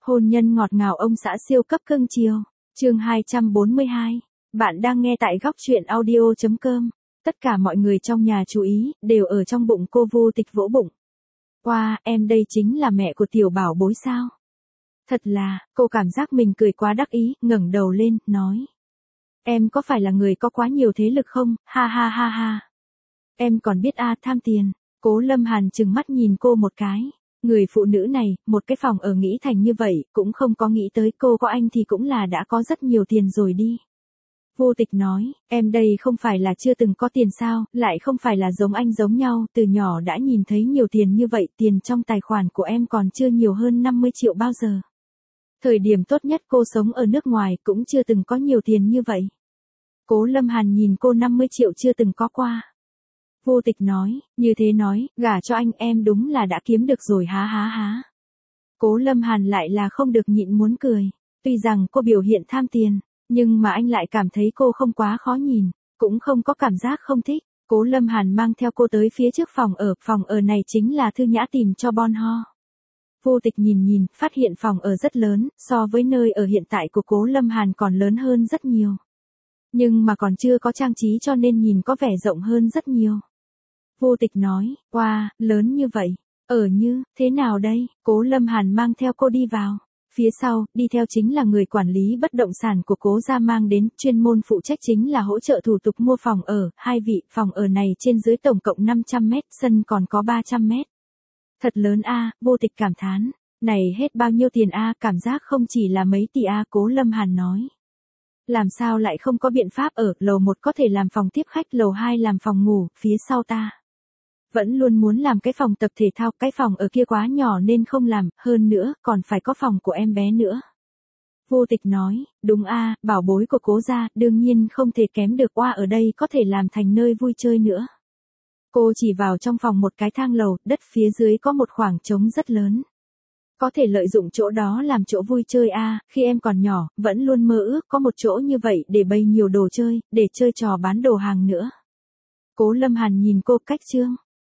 Hôn nhân ngọt ngào ông xã siêu cấp cưng chiều. Chương 242. Bạn đang nghe tại góc truyện audio.com. Tất cả mọi người trong nhà chú ý, đều ở trong bụng cô Vô Tịch vỗ bụng. Wow, em đây chính là mẹ của tiểu bảo bối sao? Thật là, cô cảm giác mình cười quá đắc ý, ngẩng đầu lên, nói. Em có phải là người có quá nhiều thế lực không, ha ha ha ha. Em còn biết tham tiền. Cố Lâm Hàn trừng mắt nhìn cô một cái. Người phụ nữ này, một cái phòng ở nghĩ thành như vậy, cũng không có nghĩ tới cô có anh thì cũng là đã có rất nhiều tiền rồi đi. Vô Tịch nói, em đây không phải là chưa từng có tiền sao, lại không phải là giống anh giống nhau, từ nhỏ đã nhìn thấy nhiều tiền như vậy, tiền trong tài khoản của em còn chưa nhiều hơn 50 triệu bao giờ. Thời điểm tốt nhất cô sống ở nước ngoài cũng chưa từng có nhiều tiền như vậy. Cố Lâm Hàn nhìn cô 50 triệu chưa từng có qua. Vô Tịch nói, như thế nói, gả cho anh em đúng là đã kiếm được rồi há há há. Cố Lâm Hàn lại là không được nhịn muốn cười. Tuy rằng cô biểu hiện tham tiền, nhưng mà anh lại cảm thấy cô không quá khó nhìn, cũng không có cảm giác không thích. Cố Lâm Hàn mang theo cô tới phía trước phòng ở này chính là Thư Nhã tìm cho Bon Ho. Vô Tịch nhìn, phát hiện phòng ở rất lớn, so với nơi ở hiện tại của Cố Lâm Hàn còn lớn hơn rất nhiều. Nhưng mà còn chưa có trang trí cho nên nhìn có vẻ rộng hơn rất nhiều. Vô Tịch nói, wow, lớn như vậy, ở như, thế nào đây? Cố Lâm Hàn mang theo cô đi vào. Phía sau, đi theo chính là người quản lý bất động sản của Cố gia mang đến, chuyên môn phụ trách chính là hỗ trợ thủ tục mua phòng ở, hai vị, phòng ở này trên dưới tổng cộng 500 mét, sân còn có 300 mét. Thật lớn Vô Tịch cảm thán, này hết bao nhiêu tiền cảm giác không chỉ là mấy tỷ Cố Lâm Hàn nói. Làm sao lại không có biện pháp ở, lầu 1 có thể làm phòng tiếp khách, lầu 2 làm phòng ngủ, phía sau ta vẫn luôn muốn làm cái phòng tập thể thao, cái phòng ở kia quá nhỏ nên không làm, hơn nữa, còn phải có phòng của em bé nữa. Vô Tịch nói, đúng bảo bối của Cố gia, đương nhiên không thể kém được ở đây có thể làm thành nơi vui chơi nữa. Cô chỉ vào trong phòng một cái thang lầu, đất phía dưới có một khoảng trống rất lớn. Có thể lợi dụng chỗ đó làm chỗ vui chơi khi em còn nhỏ, vẫn luôn mơ ước có một chỗ như vậy để bày nhiều đồ chơi, để chơi trò bán đồ hàng nữa. Cố Lâm Hàn nhìn cô cách chương.